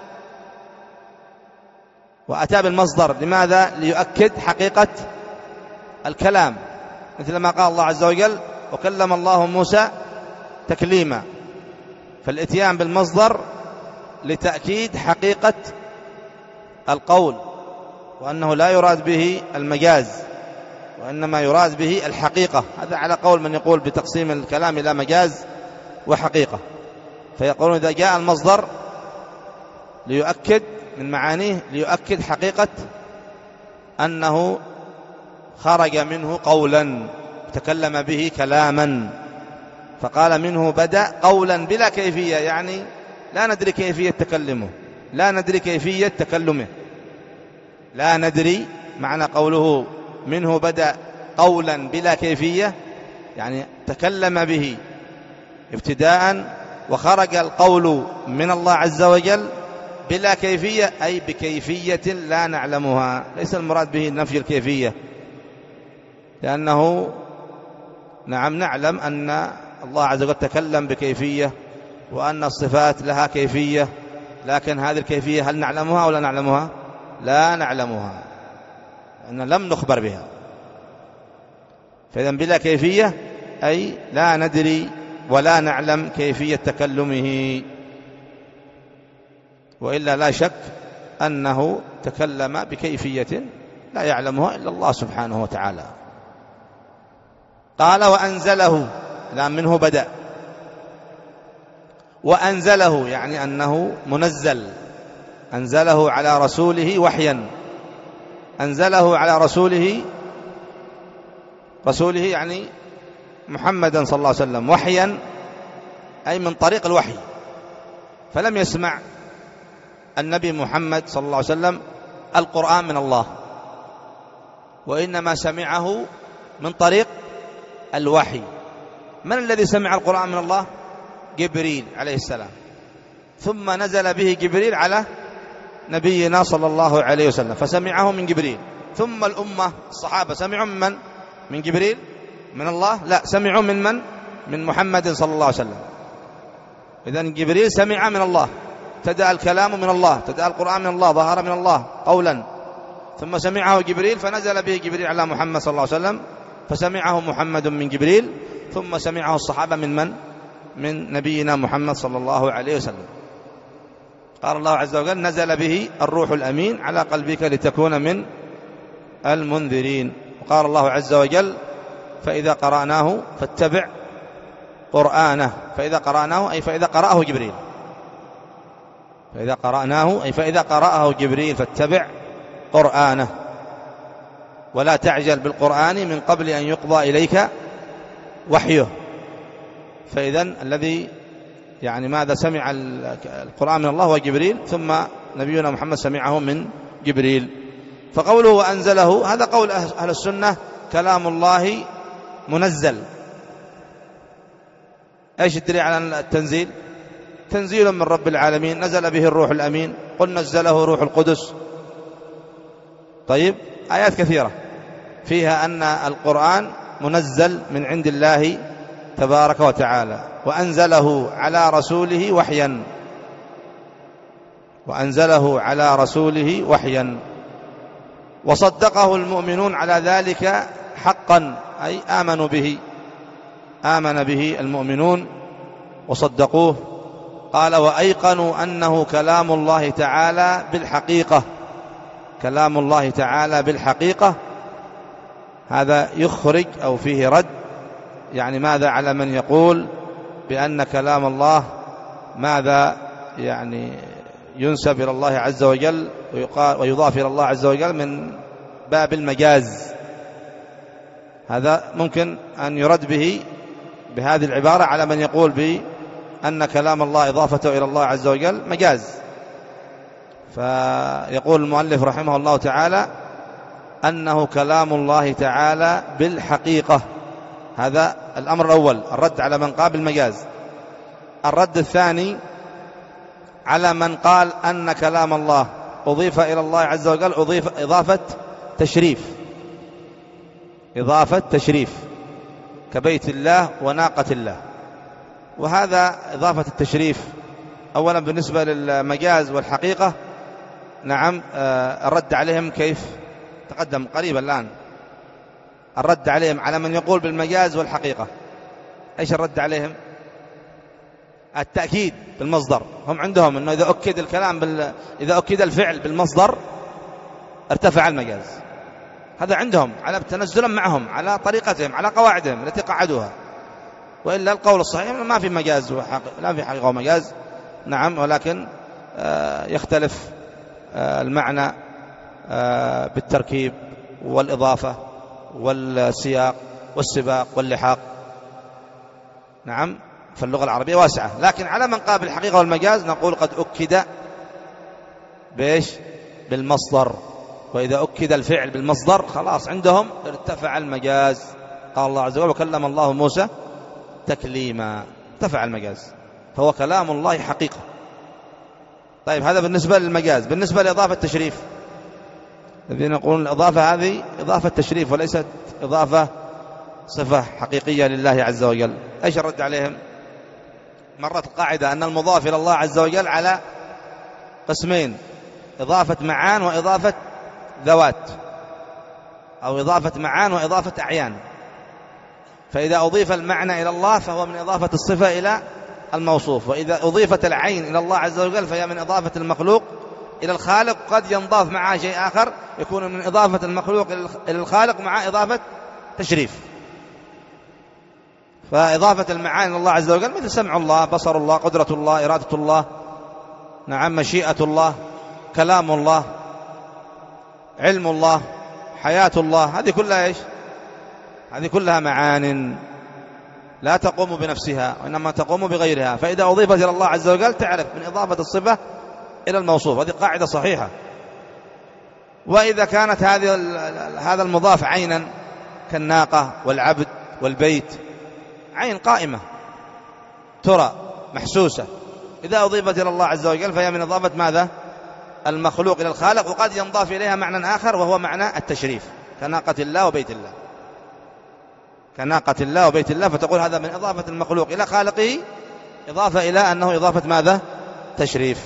وأتى بالمصدر. لماذا؟ ليؤكد حقيقة الكلام، مثل ما قال الله عز وجل وكلم الله موسى تكليما. فالاتيان بالمصدر لتأكيد حقيقة القول، وأنه لا يراد به المجاز وإنما يراد به الحقيقة. هذا على قول من يقول بتقسيم الكلام إلى مجاز وحقيقة. فيقولون إذا جاء المصدر ليؤكد من معانيه ليؤكد حقيقة أنه خرج منه قولا تكلم به كلاما. فقال منه بدأ قولا بلا كيفية، يعني لا ندري كيفية تكلمه، لا ندري كيفية تكلمه، لا ندري. معنى قوله منه بدأ قولا بلا كيفية يعني تكلم به ابتداء وخرج القول من الله عز وجل بلا كيفية، أي بكيفية لا نعلمها. ليس المراد به نفي الكيفية، لأنه نعم نعلم أن الله عز وجل تكلم بكيفية وأن الصفات لها كيفية، لكن هذه الكيفية هل نعلمها أو لا نعلمها؟ لا نعلمها، لأن لم نخبر بها. فإذن بلا كيفية أي لا ندري ولا نعلم كيفية تكلمه، وإلا لا شك أنه تكلم بكيفية لا يعلمها إلا الله سبحانه وتعالى. قال وأنزله، لا منه بدأ، وأنزله يعني أنه منزل، أنزله على رسوله وحيا، أنزله على رسوله، رسوله يعني محمدا صلى الله عليه وسلم، وحيا أي من طريق الوحي. فلم يسمع النبي محمد صلى الله عليه وسلم القرآن من الله، وإنما سمعه من طريق الوحي. من الذي سمع القرآن من الله؟ جبريل عليه السلام، ثم نزل به جبريل على نبينا صلى الله عليه وسلم فسمعه من جبريل. ثم الأمة الصحابة سمعوا من من؟ من جبريل من الله؟ لا، سمعوا من من؟ من محمد صلى الله عليه وسلم. إذن جبريل سمع من الله، ابتدأ الكلام من الله، ابتدأ القرآن من الله، ظهر من الله قولا، ثم سمعه جبريل فنزل به جبريل على محمد صلى الله عليه وسلم فسمعه محمد من جبريل، ثم سمعه الصحابة من من؟ من نبينا محمد صلى الله عليه وسلم. قال الله عز وجل نزل به الروح الأمين على قلبك لتكون من المنذرين. وقال الله عز وجل فإذا قرأناه فاتبع قرآنه، فإذا قرأناه أي فإذا قرأه جبريل، فإذا قرأناه أي فإذا قرأه جبريل فاتبع قرآنه، ولا تعجل بالقرآن من قبل أن يقضى إليك وحيه. فإذن الذي يعني ماذا سمع القرآن من الله هو جبريل، ثم نبينا محمد سمعه من جبريل. فقوله وأنزله هذا قول أهل السنة كلام الله منزل. ايش الدليل على التنزيل؟ تنزيل من رب العالمين، نزل به الروح الأمين، قل نزله روح القدس. طيب، آيات كثيرة فيها أن القرآن منزل من عند الله تبارك وتعالى، وأنزله على رسوله وحيا وأنزله على رسوله وحيا وصدقه المؤمنون على ذلك حقا، أي آمنوا به، آمن به المؤمنون وصدقوه. قال وأيقنوا أنه كلام الله تعالى بالحقيقة، كلام الله تعالى بالحقيقة. هذا يخرج أو فيه رد، يعني ماذا على من يقول بأن كلام الله ماذا يعني ينسب إلى الله عز وجل ويضاف إلى الله عز وجل من باب المجاز. هذا ممكن أن يرد به بهذه العبارة على من يقول بأن كلام الله إضافته إلى الله عز وجل مجاز. فيقول المؤلف رحمه الله تعالى أنه كلام الله تعالى بالحقيقة. هذا الأمر الأول، الرد على من قال بالمجاز. الرد الثاني على من قال أن كلام الله أضيف إلى الله عز وجل أضيف إضافة تشريف، إضافة تشريف كبيت الله وناقة الله. وهذا إضافة التشريف أولا بالنسبة للمجاز والحقيقة، نعم، الرد عليهم كيف تقدم قريبا الآن. الرد عليهم على من يقول بالمجاز والحقيقة، إيش الرد عليهم؟ التأكيد بالمصدر. هم عندهم أنه إذا أكد الكلام بال... إذا أكد الفعل بالمصدر ارتفع المجاز. هذا عندهم على تنزلا معهم على طريقتهم على قواعدهم التي قعدوها. وإلا القول الصحيح ما في مجاز وحق... لا في حقيقة ومجاز، نعم، ولكن آه يختلف آه المعنى آه بالتركيب والإضافة والسياق والسباق واللحاق، نعم. فاللغة العربية واسعة. لكن على من قال بالحقيقة والمجاز نقول قد أكد بإيش؟ بالمصدر. وإذا أكد الفعل بالمصدر خلاص عندهم ارتفع المجاز. قال الله عز وجل وكلم الله موسى تكليما، ارتفع المجاز، فهو كلام الله حقيقة. طيب، هذا بالنسبة للمجاز. بالنسبة لإضافة التشريف، الذين يقولون الإضافة هذه إضافة تشريف وليست إضافة صفة حقيقية لله عز وجل، إيش الرد عليهم؟ مرت القاعدة أن المضاف إلى الله عز وجل على قسمين: إضافة معان وإضافة ذوات، أو إضافة معان وإضافة أعيان. فإذا أضيف المعنى إلى الله فهو من إضافة الصفة إلى الموصوف، وإذا أضيفت العين إلى الله عز وجل فهي من إضافة المخلوق إلى الخالق. قد ينضاف معها شيء آخر يكون من إضافة المخلوق إلى الخالق مع إضافة تشريف. فإضافة المعاني إلى الله عز وجل مثل سمع الله، بصر الله، قدرة الله، إرادة الله، نعم، مشيئة الله، كلام الله، علم الله، حياة الله، هذه كلها إيش؟ هذه كلها معان لا تقوم بنفسها وإنما تقوم بغيرها. فإذا أضيفت إلى الله عز وجل تعرف من إضافة الصفة إلى الموصوف، هذه قاعدة صحيحة. وإذا كانت هذه هذا المضاف عينا كالناقة والعبد والبيت، عين قائمة ترى محسوسة، إذا أضيفت إلى الله عز وجل فهي من إضافة ماذا؟ المخلوق إلى الخالق. وقد ينضاف إليها معنى آخر وهو معنى التشريف، كناقة الله وبيت الله، كناقة الله وبيت الله، فتقول هذا من إضافة المخلوق إلى خالقه إضافة إلى أنه إضافة ماذا؟ تشريف.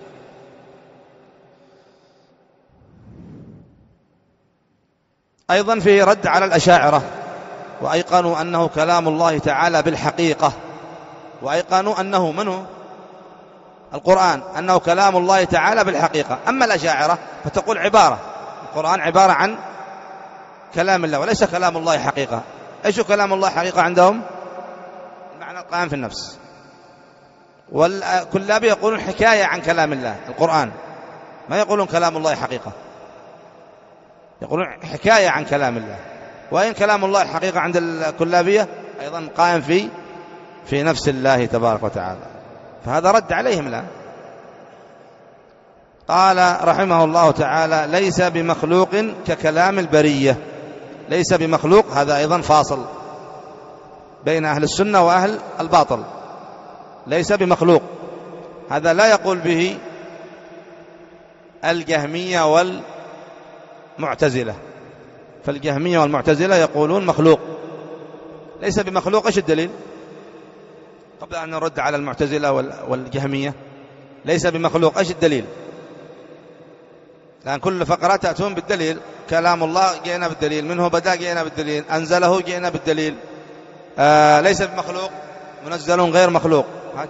أيضا فيه رد على الأشاعرة، وأيقنوا أنه كلام الله تعالى بالحقيقة، وأيقنوا أنه منه القرآن أنه كلام الله تعالى بالحقيقة. أما الأشاعرة فتقول عبارة القرآن عبارة عن كلام الله وليس كلام الله حقيقة. إيش كلام الله حقيقة عندهم؟ المعنى القائم في النفس. والكلاب يقولون حكاية عن كلام الله القرآن، ما يقولون كلام الله حقيقة، يقولون حكاية عن كلام الله. وإن كلام الله الحقيقة عند الكلابية أيضا قائم في في نفس الله تبارك وتعالى. فهذا رد عليهم الآن. قال رحمه الله تعالى: ليس بمخلوق ككلام البرية. ليس بمخلوق، هذا أيضا فاصل بين أهل السنة وأهل الباطل. ليس بمخلوق هذا لا يقول به الجهمية والمعتزلة، فالجهمية والمعتزلة يقولون مخلوق. ليس بمخلوق، ايش الدليل؟ قبل أن نرد على المعتزلة والجهمية، ليس بمخلوق ايش الدليل؟ لأن كل فقرات تأتون بالدليل. كلام الله جئنا بالدليل، منه بدأ جئنا بالدليل، أنزله جئنا بالدليل. آه ليس بمخلوق، منزل غير مخلوق، هات.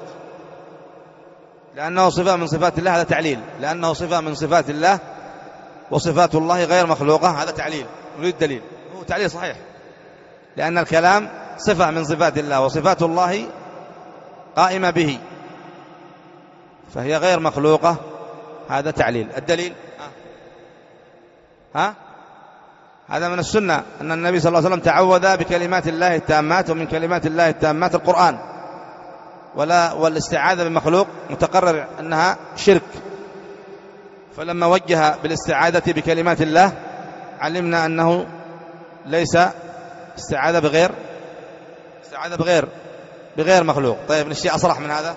لأنه صفة من صفات الله، هذا تعليل. لأنه صفة من صفات الله وصفات الله غير مخلوقة، هذا تعليل. نريد دليل، هو تعليل صحيح، لأن الكلام صفة من صفات الله وصفات الله قائمة به، فهي غير مخلوقة، هذا تعليل. الدليل ها؟ هذا من السنة أن النبي صلى الله عليه وسلم تعوذ بكلمات الله التامات، ومن كلمات الله التامات القرآن، ولا والاستعاذة بمخلوق متقرر أنها شرك. فلما وجه بالاستعاذة بكلمات الله علمنا أنه ليس استعاذة بغير استعاذة بغير بغير مخلوق. طيب الشيء أصرح من هذا،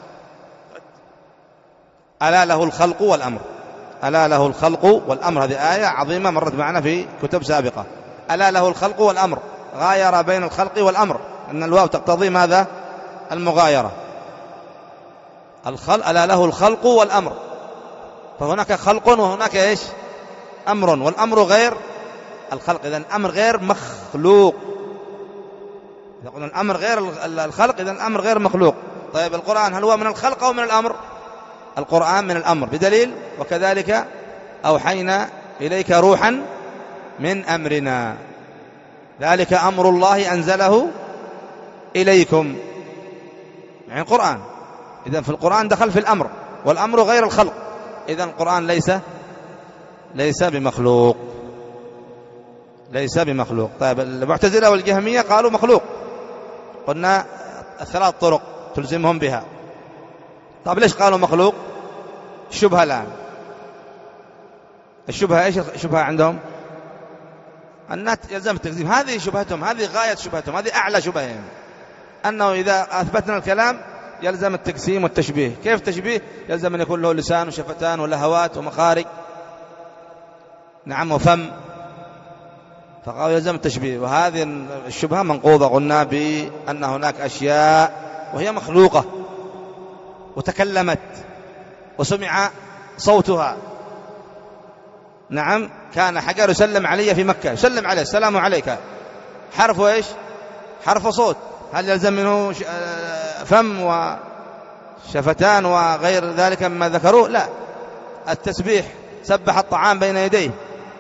ألا له الخلق والأمر. ألا له الخلق والأمر، هذه آية عظيمة مرت معنا في كتب سابقة. ألا له الخلق والأمر، غاير بين الخلق والأمر، أن الواو تقتضي ماذا؟ المغايرة. الخلق، ألا له الخلق والأمر، فهناك خلق وهناك إيش؟ أمر، والأمر غير الخلق، إذن الأمر غير مخلوق. إذا قلنا الأمر غير الخلق إذن الأمر غير مخلوق. طيب القرآن هل هو من الخلق أو من الأمر؟ القرآن من الأمر بدليل وكذلك أوحينا إليك روحا من أمرنا، ذلك أمر الله أنزله إليكم، يعني القرآن. إذن في القرآن دخل في الأمر، والأمر غير الخلق، إذن القرآن ليس ليس بمخلوق، ليس بمخلوق. طيب المعتزلة والجهمية قالوا مخلوق، قلنا ثلاث طرق تلزمهم بها. طيب ليش قالوا مخلوق؟ الشبهة الآن، الشبهة ايش الشبهة عندهم؟ النات يلزم التكذيب، هذه شبهتهم، هذه غاية شبهتهم، هذه أعلى شبههم، أنه إذا أثبتنا الكلام يلزم التقسيم والتشبيه. كيف تشبيه؟ يلزم أن يكون له لسان وشفتان ولهوات ومخارج، نعم، وفم، فقالوا يلزم التشبيه. وهذه الشبهة منقوضة، قلنا بأن هناك أشياء وهي مخلوقة وتكلمت وسمع صوتها، نعم، كان حجر يسلم علي في مكة، يسلم عليه السلام عليك، حرف إيش؟ حرف صوت، هل يلزم منه فم وشفتان وغير ذلك مما ذكروه؟ لا. التسبيح، سبح الطعام بين يديه.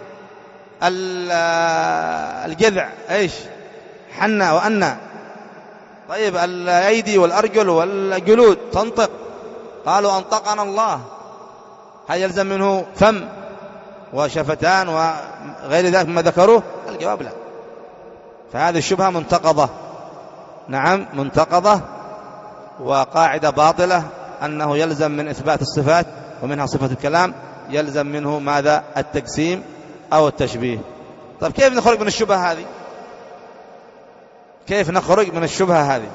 الجذع ايش؟ حنى وأنى. طيب الأيدي والأرجل والجلود تنطق، قالوا أنطقنا الله، هل يلزم منه فم وشفتان وغير ذلك مما ذكروه؟ الجواب لا. فهذه الشبهة منتقضة، نعم منتقضة، وقاعدة باطلة، أنه يلزم من إثبات الصفات ومنها صفة الكلام يلزم منه ماذا؟ التقسيم أو التشبيه. طيب كيف نخرج من الشبهة هذه؟ كيف نخرج من الشبهة هذه؟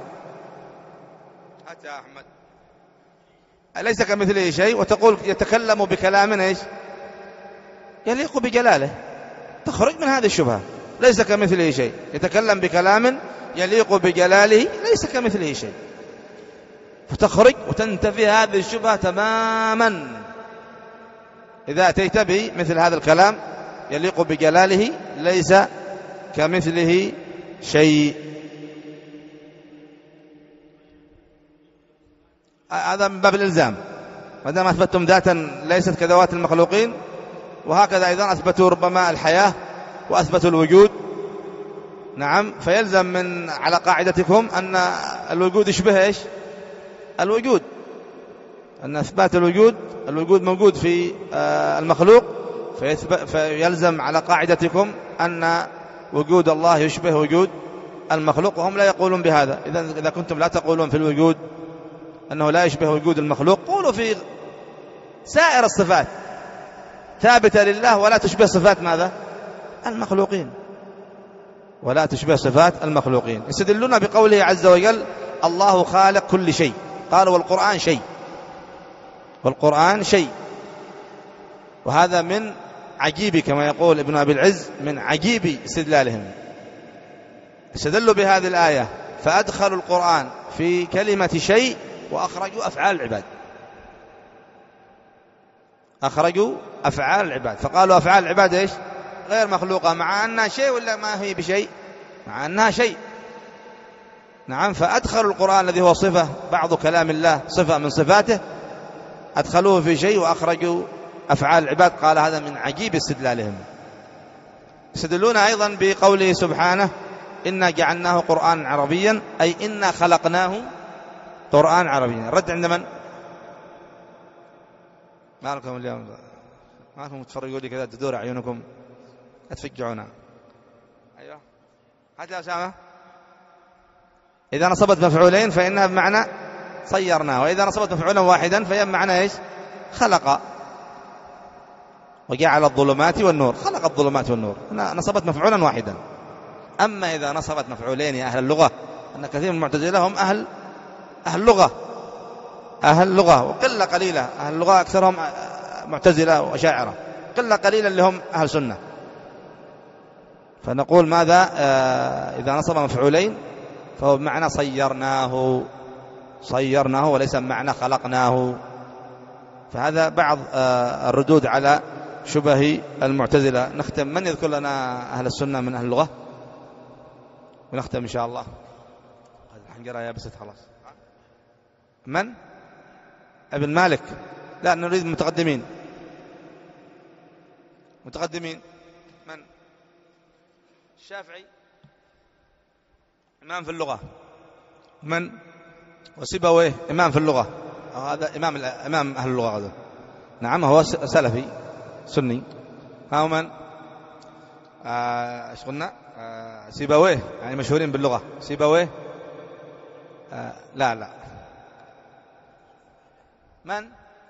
أتى أحمد أليس كمثله شيء، وتقول يتكلم بكلام إيش؟ يليق بجلاله، تخرج من هذه الشبهة. ليس كمثله شيء، يتكلم بكلام يليق بجلاله، ليس كمثله شيء، فتخرج وتنتفي هذه الشبهة تماما. إذا أتيت بمثل هذا الكلام يليق بجلاله ليس كمثله شيء، هذا من باب الإلزام. ما دام أثبتتم ذاتا ليست كذوات المخلوقين، وهكذا أيضا أثبتوا ربما الحياة وأثبتوا الوجود، نعم، فيلزم من على قاعدتكم أن الوجود يشبه إيش؟ الوجود، أن إثبات الوجود، الوجود موجود في المخلوق، فيلزم على قاعدتكم أن وجود الله يشبه وجود المخلوق، وهم لا يقولون بهذا. إذا إذا كنتم لا تقولون في الوجود أنه لا يشبه وجود المخلوق، قولوا في سائر الصفات ثابتة لله ولا تشبه صفات ماذا؟ المخلوقين. ولا تشبه صفات المخلوقين. يستدلون بقوله عز وجل الله خالق كل شيء، قالوا والقرآن شيء، والقرآن شيء، وهذا من عجيب كما يقول ابن أبي العز من عجيب استدلالهم. استدلوا بهذه الآية فأدخلوا القرآن في كلمة شيء وأخرجوا أفعال العباد، أخرجوا أفعال العباد، فقالوا أفعال العباد إيش؟ غير مخلوقة، مع أنها شيء ولا ما هي بشيء؟ مع أنها شيء. نعم، فأدخلوا القرآن الذي هو صفة، بعض كلام الله صفة من صفاته، أدخلوه في شيء وأخرجوا أفعال العباد. قال هذا من عجيب استدلالهم. يستدلون أيضا بقوله سبحانه إنا جعلناه قرآن عربيا، أي إنا خلقناه قرآن عربيا. الرد عند من؟ ما لكم اليوم، ما لكم تفرقوا لي كذا تدور عيونكم، لا تفجعونا. أيوه هات يا أسامة. إذا نصبت مفعولين فإنها بمعنى صيرناه، وإذا نصبت مفعولا واحدا فهي بمعنى إيش؟ خلق، وجعل الظلمات والنور، خلق الظلمات والنور، نصبت مفعولا واحدا. أما إذا نصبت مفعولين يا أهل اللغة، أن كثير من المعتزلة هم أهل أهل لغة، أهل لغة وقلة قليلة، أهل اللغة أكثرهم معتزلة وأشاعرة، قلة قليلة اللي هم أهل سنة. فنقول ماذا؟ آه إذا نصب مفعولين فهو بمعنى صيرناه، صيرناه وليس بمعنى خلقناه. فهذا بعض آه الردود على شبه المعتزلة. نختم، من يذكر لنا أهل السنة من أهل اللغة؟ ونختم إن شاء الله. الحنجرة يابست خلاص. من؟ ابن مالك؟ لا، نريد متقدمين. متقدمين من؟ الشافعي إمام في اللغة. من؟ وسيبويه إمام في اللغة، هذا إمام إمام أهل اللغة هذا. نعم، هو سلفي سني. ها من؟ ايش آه قلنا؟ آه سيبويه، يعني مشهورين باللغة. سيبويه آه لا لا من؟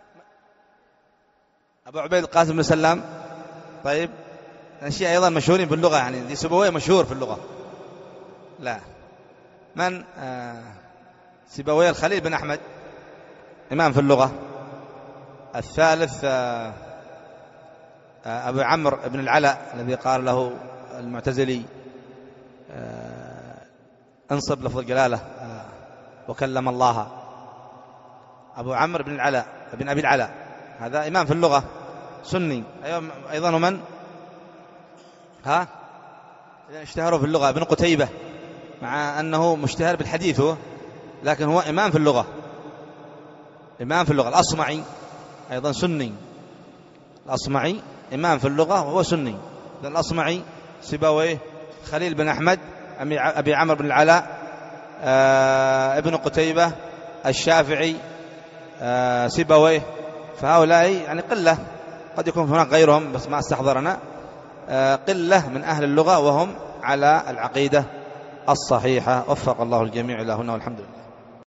أبو عبيد القاسم بن سلام. طيب، الشيء أيضا مشهورين باللغة، يعني دي سيبويه مشهور في اللغة. لا، من؟ آه سيبويه الخليل بن أحمد، إمام في اللغة. الثالث آه آه أبو عمرو بن العلاء الذي قال له المعتزلي آه انصب لفظ الجلالة آه وكلم الله. أبو عمرو بن العلاء بن أبي العلاء، هذا إمام في اللغة سني أيضا. من؟ ها اشتهروا في اللغة. ابن قتيبة، مع أنه مشتهر بالحديث هو، لكن هو إمام في اللغة، إمام في اللغة. الأصمعي أيضا سني، الأصمعي إمام في اللغة وهو سني. الأصمعي سيبويه خليل بن أحمد أبي عمرو بن العلاء آه ابن قتيبة الشافعي آه سيبويه. فهؤلاء يعني قلة، قد يكون هناك غيرهم بس ما استحضرنا، آه قلة من أهل اللغة وهم على العقيدة الصحيحة. وفق الله الجميع إلى هنا والحمد لله.